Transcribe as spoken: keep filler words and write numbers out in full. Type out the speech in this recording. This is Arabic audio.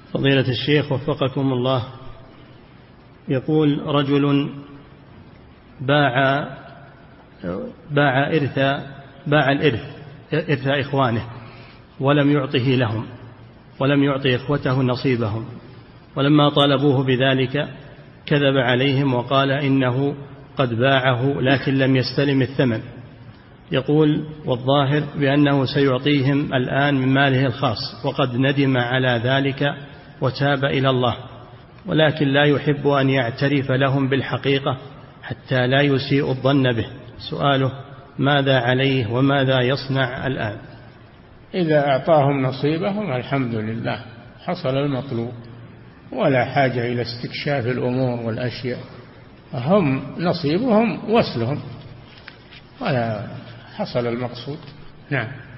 فضيلة الشيخ وفقكم الله، يقول رجل باع باع إرث باع الإرث إرث إخوانه ولم يعطه لهم، ولم يعطي إخوته نصيبهم، ولما طالبوه بذلك كذب عليهم وقال إنه قد باعه لكن لم يستلم الثمن. يقول والظاهر بأنه سيعطيهم الآن من ماله الخاص، وقد ندم على ذلك وتاب إلى الله، ولكن لا يحب أن يعترف لهم بالحقيقة حتى لا يسيء الظن به. سؤاله ماذا عليه وماذا يصنع الآن؟ إذا أعطاهم نصيبهم الحمد لله، حصل المطلوب، ولا حاجة إلى استكشاف الأمور والأشياء، هم نصيبهم وصلهم ولا حصل المقصود. نعم.